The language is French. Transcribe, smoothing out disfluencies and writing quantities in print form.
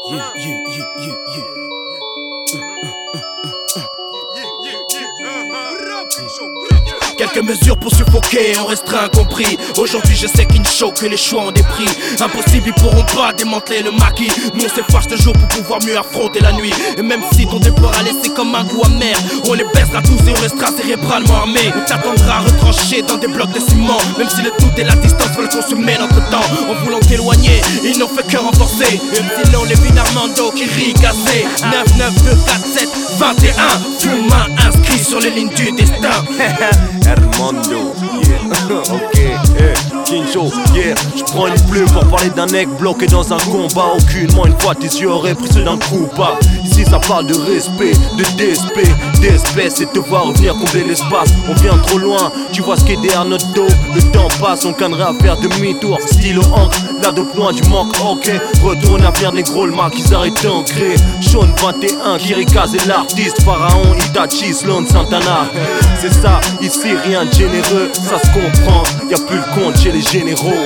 Quelques mesures pour suffoquer, on restera incompris. Aujourd'hui je sais qu'il show que les choix ont des prix. Impossible, ils pourront pas démanteler le maquis. Nous on s'efface de jour pour pouvoir mieux affronter la nuit. Et même si ton départ a laissé comme un goût amer, on les baissera tous et on restera cérébralement armés. On t'attendra retranché dans des blocs de ciment. Même si le doute et la distance veulent consumer notre temps. En voulant t'éloigner, ils n'ont fait que renforcer. Même si l'on les vine Armando qui rit gazé. 9, 9, 2, 4, 7, 21. Fuma inscrit sur les lignes du destin. Armando, yeah, ok, Kincho, yeah. J'prends une plume pour parler d'un mec bloqué dans un combat. Aucunement une fois tes yeux auraient pris ceux d'un coupable. Ici ça parle de respect, de DSP, d'espèce, et te voir revenir combler l'espace. On vient trop loin, tu vois ce qui est derrière notre dos. Le temps passe, on cannerait à faire demi-tour. Stylo encre, là de loin du manque, ok. Retourne à faire négro, le maquisard est ancré. Sean 21, Kirikaz est l'artiste. Pharaon, Itachi, Sloan Santana. C'est ça, ici rien de généreux, ça se comprend. Y'a plus le compte chez les généraux.